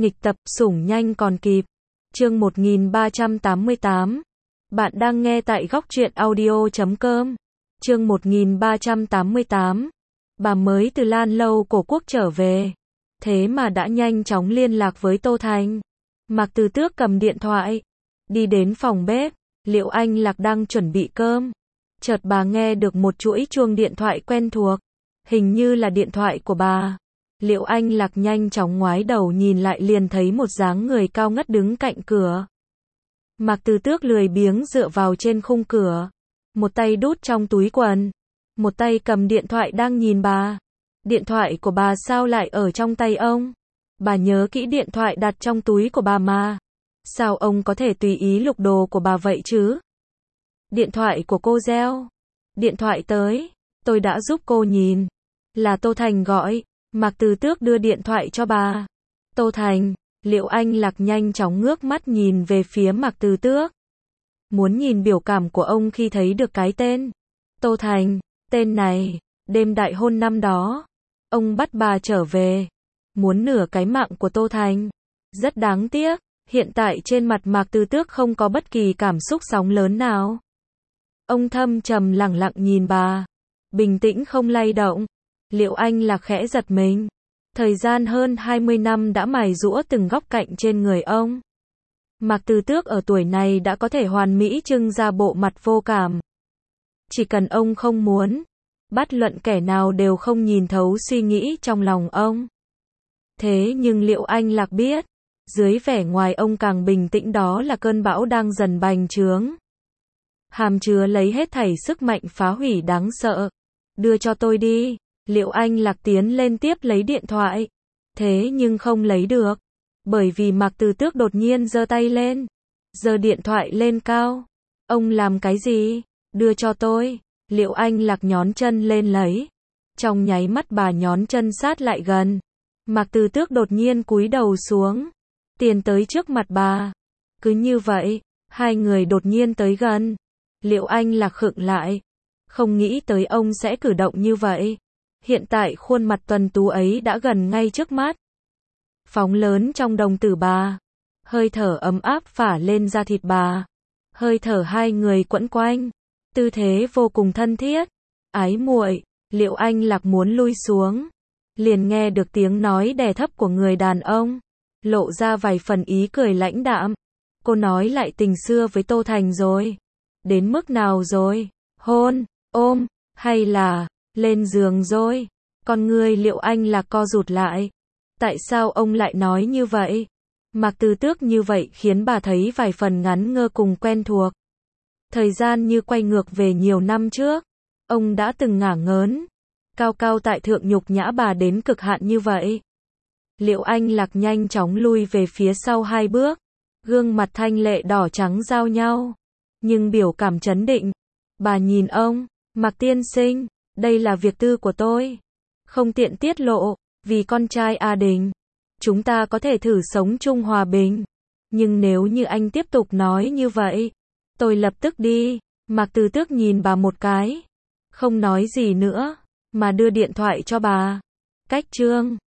Nghịch tập, sủng nhanh còn kịp. Chương 1388. Bạn đang nghe tại góc truyện audio.com. Chương 1388. Bà mới từ Lan Lâu Cổ Quốc trở về. Thế mà đã nhanh chóng liên lạc với Tô Thành. Mạc Từ Tước cầm điện thoại. Đi đến phòng bếp. Liệu Anh Lạc đang chuẩn bị cơm. Chợt bà nghe được một chuỗi chuông điện thoại quen thuộc. Hình như là điện thoại của bà. Liệu Anh Lạc nhanh chóng ngoái đầu nhìn lại liền thấy một dáng người cao ngất đứng cạnh cửa. Mạc Từ Tước lười biếng dựa vào trên khung cửa. Một tay đút trong túi quần. Một tay cầm điện thoại đang nhìn bà. Điện thoại của bà sao lại ở trong tay ông? Bà nhớ kỹ điện thoại đặt trong túi của bà mà. Sao ông có thể tùy ý lục đồ của bà vậy chứ? Điện thoại của cô reo. Điện thoại tới. Tôi đã giúp cô nhìn. Là Tô Thành gọi. Mạc Từ Tước đưa điện thoại cho bà. Tô Thành. Liệu Anh Lạc nhanh chóng ngước mắt nhìn về phía Mạc Từ Tước. Muốn nhìn biểu cảm của ông khi thấy được cái tên. Tô Thành. Tên này. Đêm đại hôn năm đó. Ông bắt bà trở về. Muốn nửa cái mạng của Tô Thành. Rất đáng tiếc. Hiện tại trên mặt Mạc Từ Tước không có bất kỳ cảm xúc sóng lớn nào. Ông thâm trầm lẳng lặng nhìn bà. Bình tĩnh không lay động. Liệu Anh Lạc khẽ giật mình. Thời gian hơn 20 năm đã mài giũa từng góc cạnh trên người ông. Mạc Từ Tước ở tuổi này đã có thể hoàn mỹ trưng ra bộ mặt vô cảm. Chỉ cần ông không muốn, bất luận kẻ nào đều không nhìn thấu suy nghĩ trong lòng ông. Thế nhưng liệu Anh Lạc biết, dưới vẻ ngoài ông càng bình tĩnh đó là cơn bão đang dần bành trướng. Hàm chứa lấy hết thảy sức mạnh phá hủy đáng sợ. Đưa cho tôi đi. Liệu Anh Lạc tiến lên tiếp lấy điện thoại. Thế nhưng không lấy được. Bởi vì Mạc Từ Tước đột nhiên giơ tay lên. Giơ điện thoại lên cao. Ông làm cái gì? Đưa cho tôi. Liệu Anh Lạc nhón chân lên lấy. Trong nháy mắt bà nhón chân sát lại gần. Mạc Từ Tước đột nhiên cúi đầu xuống. Tiến tới trước mặt bà. Cứ như vậy, hai người đột nhiên tới gần. Liệu Anh Lạc khựng lại. Không nghĩ tới ông sẽ cử động như vậy. Hiện tại khuôn mặt tuấn tú ấy đã gần ngay trước mắt. Phóng lớn trong đồng tử bà. Hơi thở ấm áp phả lên da thịt bà. Hơi thở hai người quẫn quanh. Tư thế vô cùng thân thiết. Ái muội. Liệu Anh Lạc muốn lui xuống. Liền nghe được tiếng nói đè thấp của người đàn ông. Lộ ra vài phần ý cười lãnh đạm. Cô nói lại tình xưa với Tô Thành rồi. Đến mức nào rồi? Hôn, ôm, hay là lên giường rồi? Con người Liệu Anh Lạc co rụt lại. Tại sao ông lại nói như vậy? Mạc Từ Tước như vậy khiến bà thấy vài phần ngắn ngơ cùng quen thuộc. Thời gian như quay ngược về nhiều năm trước. Ông đã từng ngả ngớn. Cao cao tại thượng nhục nhã bà đến cực hạn như vậy. Liệu Anh Lạc nhanh chóng lui về phía sau hai bước. Gương mặt thanh lệ đỏ trắng giao nhau. Nhưng biểu cảm trấn định. Bà nhìn ông. Mạc tiên sinh. Đây là việc tư của tôi. Không tiện tiết lộ. Vì con trai A Đình. Chúng ta có thể thử sống chung hòa bình. Nhưng nếu như anh tiếp tục nói như vậy. Tôi lập tức đi. Mạc Từ Tước nhìn bà một cái. Không nói gì nữa. Mà đưa điện thoại cho bà. Cách chương